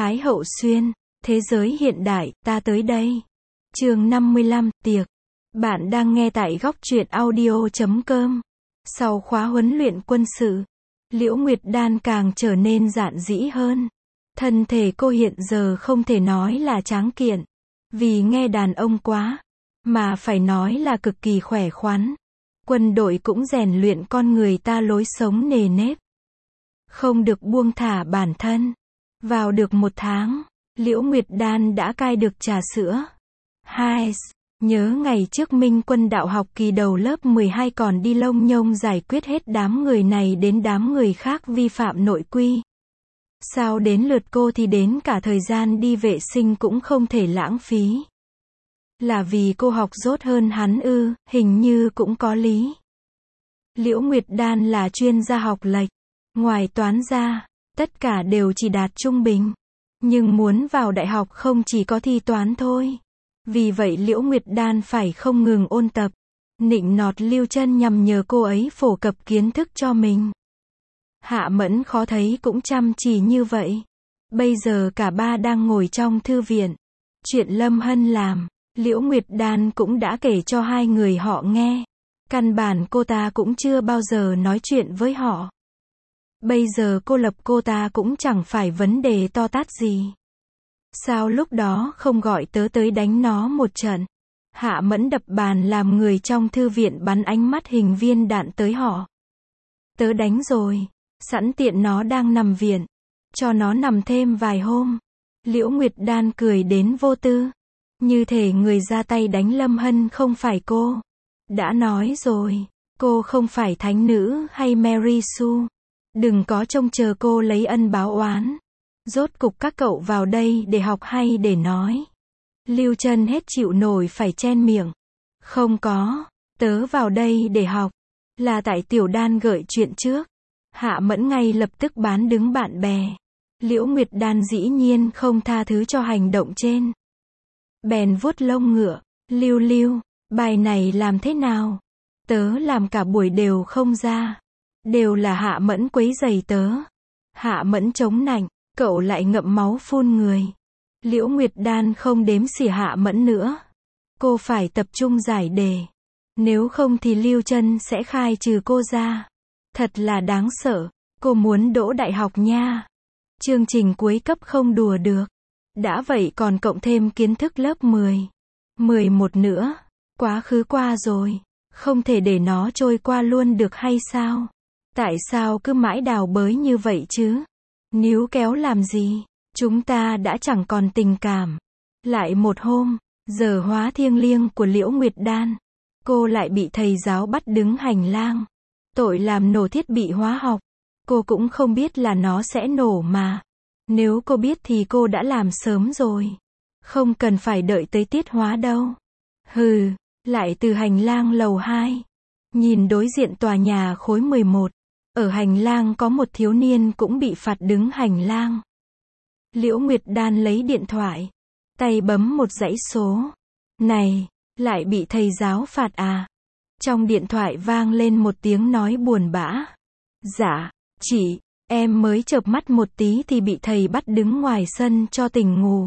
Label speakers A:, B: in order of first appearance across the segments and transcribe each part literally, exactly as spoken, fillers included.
A: Thái Hậu Xuyên, thế giới hiện đại, ta tới đây. Chương năm mươi lăm, tiệc. Bạn đang nghe tại góc truyện audio chấm com. Sau khóa huấn luyện quân sự, Liễu Nguyệt Đan càng trở nên dạn dĩ hơn. Thân thể cô hiện giờ không thể nói là tráng kiện, vì nghe đàn ông quá, mà phải nói là cực kỳ khỏe khoắn. Quân đội cũng rèn luyện con người ta lối sống nề nếp, không được buông thả bản thân. Vào được một tháng, Liễu Nguyệt Đan đã cai được trà sữa. Hai, nhớ ngày trước Minh Quân đạo học kỳ đầu lớp mười hai còn đi lông nhông giải quyết hết đám người này đến đám người khác vi phạm nội quy. Sao đến lượt cô thì đến cả thời gian đi vệ sinh cũng không thể lãng phí. Là vì cô học dốt hơn hắn ư? Hình như cũng có lý. Liễu Nguyệt Đan là chuyên gia học lệch, ngoài toán ra, tất cả đều chỉ đạt trung bình. Nhưng muốn vào đại học không chỉ có thi toán thôi. Vì vậy Liễu Nguyệt Đan phải không ngừng ôn tập, nịnh nọt Lưu Chân nhằm nhờ cô ấy phổ cập kiến thức cho mình. Hạ Mẫn khó thấy cũng chăm chỉ như vậy. Bây giờ cả ba đang ngồi trong thư viện. Chuyện Lâm Hân làm, Liễu Nguyệt Đan cũng đã kể cho hai người họ nghe. Căn bản cô ta cũng chưa bao giờ nói chuyện với họ. Bây giờ cô lập cô ta cũng chẳng phải vấn đề to tát gì. Sao lúc đó không gọi tớ tới đánh nó một trận? Hạ Mẫn đập bàn làm người trong thư viện bắn ánh mắt hình viên đạn tới họ. Tớ đánh rồi, sẵn tiện nó đang nằm viện, cho nó nằm thêm vài hôm. Liễu Nguyệt Đan cười đến vô tư. Như thể người ra tay đánh Lâm Hân không phải cô. Đã nói rồi, cô không phải thánh nữ hay Mary Sue. Đừng có trông chờ cô lấy ân báo oán. Rốt cục các cậu vào đây để học hay để nói? Lưu Chân hết chịu nổi phải chen miệng. Không có, tớ vào đây để học. Là tại Tiểu Đan gợi chuyện trước. Hạ Mẫn ngay lập tức bán đứng bạn bè. Liễu Nguyệt Đan dĩ nhiên không tha thứ cho hành động trên. Bèn vuốt lông ngựa. Lưu Lưu, bài này làm thế nào? Tớ làm cả buổi đều không ra. Đều là Hạ Mẫn quấy rầy tớ. Hạ Mẫn chống nạnh. Cậu lại ngậm máu phun người. Liễu Nguyệt Đan không đếm xỉa Hạ Mẫn nữa. Cô phải tập trung giải đề. Nếu không thì Lưu Chân sẽ khai trừ cô ra. Thật là đáng sợ. Cô muốn đỗ đại học nha. Chương trình cuối cấp không đùa được. Đã vậy còn cộng thêm kiến thức lớp mười, mười một nữa. Quá khứ qua rồi. Không thể để nó trôi qua luôn được hay sao? Tại sao cứ mãi đào bới như vậy chứ? Níu kéo làm gì? Chúng ta đã chẳng còn tình cảm. Lại một hôm, giờ hóa thiêng liêng của Liễu Nguyệt Đan. Cô lại bị thầy giáo bắt đứng hành lang. Tội làm nổ thiết bị hóa học. Cô cũng không biết là nó sẽ nổ mà. Nếu cô biết thì cô đã làm sớm rồi. Không cần phải đợi tới tiết hóa đâu. Hừ, lại từ hành lang lầu hai. Nhìn đối diện tòa nhà khối mười một. Ở hành lang có một thiếu niên cũng bị phạt đứng hành lang. Liễu Nguyệt Đan lấy điện thoại, tay bấm một dãy số. Này, lại bị thầy giáo phạt à? Trong điện thoại vang lên một tiếng nói buồn bã. Dạ, chị, em mới chợp mắt một tí thì bị thầy bắt đứng ngoài sân cho tỉnh ngủ.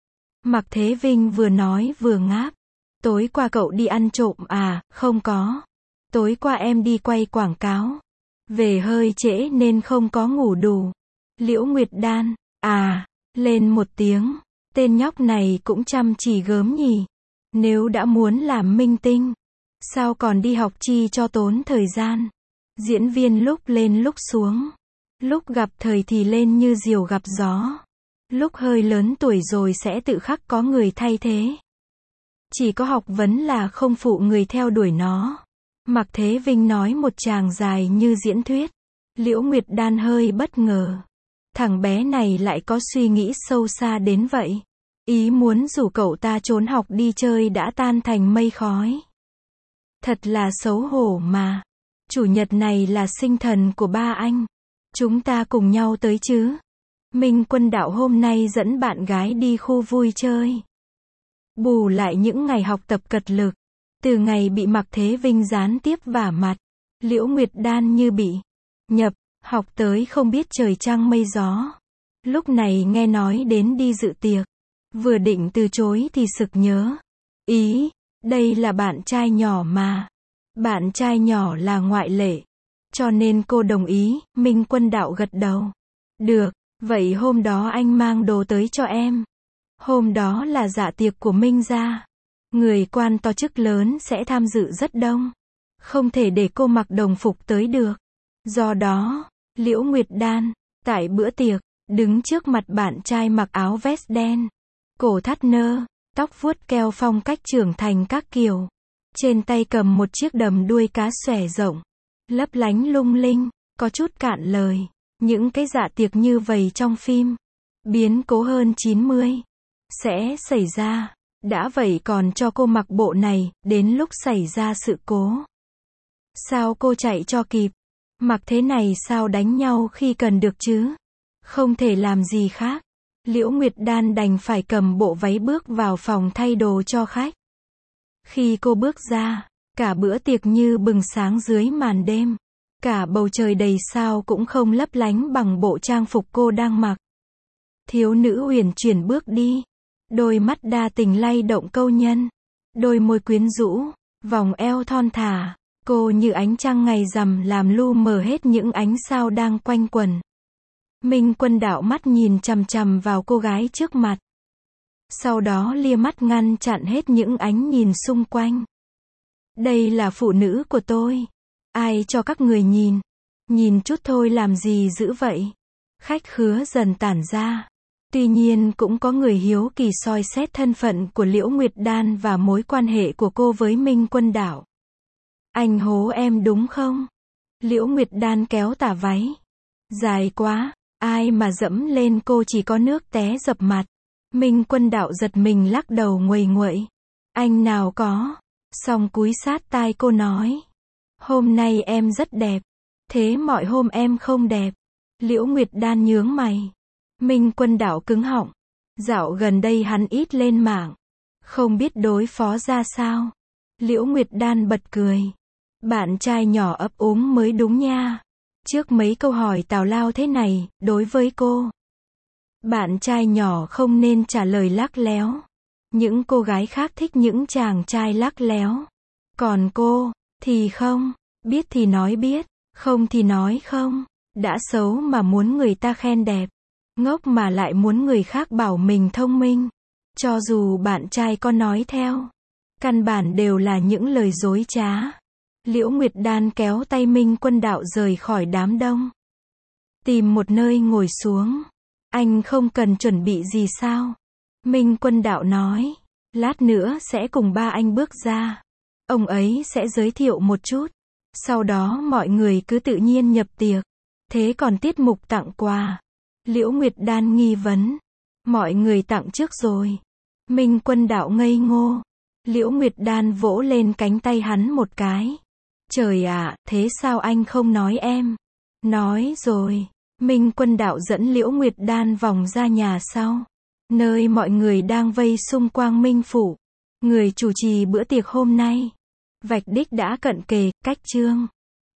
A: Mạc Thế Vinh vừa nói vừa ngáp. Tối qua cậu đi ăn trộm à? Không có. Tối qua em đi quay quảng cáo. Về hơi trễ nên không có ngủ đủ. Liễu Nguyệt Đan, à, lên một tiếng. Tên nhóc này cũng chăm chỉ gớm nhỉ. Nếu đã muốn làm minh tinh, sao còn đi học chi cho tốn thời gian. Diễn viên lúc lên lúc xuống. Lúc gặp thời thì lên như diều gặp gió. Lúc hơi lớn tuổi rồi sẽ tự khắc có người thay thế. Chỉ có học vấn là không phụ người theo đuổi nó. Mạc Thế Vinh nói một tràng dài như diễn thuyết. Liễu Nguyệt Đan hơi bất ngờ. Thằng bé này lại có suy nghĩ sâu xa đến vậy. Ý muốn rủ cậu ta trốn học đi chơi đã tan thành mây khói. Thật là xấu hổ mà. Chủ nhật này là sinh thần của ba anh. Chúng ta cùng nhau tới chứ. Minh Quân đạo hôm nay dẫn bạn gái đi khu vui chơi. Bù lại những ngày học tập cật lực. Từ ngày bị Mạc Thế Vinh gián tiếp vả mặt, Liễu Nguyệt Đan như bị nhập, học tới không biết trời trăng mây gió. Lúc này nghe nói đến đi dự tiệc. Vừa định từ chối thì sực nhớ. Ý, đây là bạn trai nhỏ mà. Bạn trai nhỏ là ngoại lệ. Cho nên cô đồng ý, Minh Quân Đạo gật đầu. Được, vậy hôm đó anh mang đồ tới cho em. Hôm đó là dạ tiệc của Minh gia. Người quan to chức lớn sẽ tham dự rất đông. Không thể để cô mặc đồng phục tới được. Do đó, Liễu Nguyệt Đan, tại bữa tiệc, đứng trước mặt bạn trai mặc áo vest đen, cổ thắt nơ, tóc vuốt keo phong cách trưởng thành các kiểu. Trên tay cầm một chiếc đầm đuôi cá xòe rộng, lấp lánh lung linh, có chút cạn lời. Những cái dạ tiệc như vậy trong phim, biến cố hơn chín mươi, sẽ xảy ra. Đã vậy còn cho cô mặc bộ này, đến lúc xảy ra sự cố. Sao cô chạy cho kịp? Mặc thế này sao đánh nhau khi cần được chứ? Không thể làm gì khác. Liễu Nguyệt Đan đành phải cầm bộ váy bước vào phòng thay đồ cho khách. Khi cô bước ra, cả bữa tiệc như bừng sáng dưới màn đêm. Cả bầu trời đầy sao cũng không lấp lánh bằng bộ trang phục cô đang mặc. Thiếu nữ uyển chuyển bước đi. Đôi mắt đa tình lay động câu nhân. Đôi môi quyến rũ, vòng eo thon thả. Cô như ánh trăng ngày rằm làm lu mờ hết những ánh sao đang quanh quẩn. Minh Quân Đạo mắt nhìn chằm chằm vào cô gái trước mặt. Sau đó lia mắt ngăn chặn hết những ánh nhìn xung quanh. Đây là phụ nữ của tôi. Ai cho các người nhìn? Nhìn chút thôi làm gì dữ vậy? Khách khứa dần tản ra. Tuy nhiên cũng có người hiếu kỳ soi xét thân phận của Liễu Nguyệt Đan và mối quan hệ của cô với Minh Quân Đạo. Anh hố em đúng không? Liễu Nguyệt Đan kéo tà váy. Dài quá, ai mà dẫm lên cô chỉ có nước té dập mặt. Minh Quân Đạo giật mình lắc đầu nguầy nguậy. Anh nào có. Xong cúi sát tai cô nói. Hôm nay em rất đẹp. Thế mọi hôm em không đẹp. Liễu Nguyệt Đan nhướng mày. Minh Quân Đạo cứng họng. Dạo gần đây hắn ít lên mạng. Không biết đối phó ra sao. Liễu Nguyệt Đan bật cười. Bạn trai nhỏ ấp úng mới đúng nha. Trước mấy câu hỏi tào lao thế này, đối với cô, bạn trai nhỏ không nên trả lời lắc léo. Những cô gái khác thích những chàng trai lắc léo. Còn cô, thì không. Biết thì nói biết, không thì nói không. Đã xấu mà muốn người ta khen đẹp. Ngốc mà lại muốn người khác bảo mình thông minh. Cho dù bạn trai có nói theo, căn bản đều là những lời dối trá. Liễu Nguyệt Đan kéo tay Minh Quân Đạo rời khỏi đám đông. Tìm một nơi ngồi xuống. Anh không cần chuẩn bị gì sao? Minh Quân Đạo nói. Lát nữa sẽ cùng ba anh bước ra. Ông ấy sẽ giới thiệu một chút. Sau đó mọi người cứ tự nhiên nhập tiệc. Thế còn tiết mục tặng quà? Liễu Nguyệt Đan nghi vấn. Mọi người tặng trước rồi. Minh Quân Đạo ngây ngô. Liễu Nguyệt Đan vỗ lên cánh tay hắn một cái. Trời ạ, thế sao anh không nói em? Nói rồi. Minh Quân Đạo dẫn Liễu Nguyệt Đan vòng ra nhà sau. Nơi mọi người đang vây xung quanh Minh Phủ. Người chủ trì bữa tiệc hôm nay. Vạch đích đã cận kề, cách chương.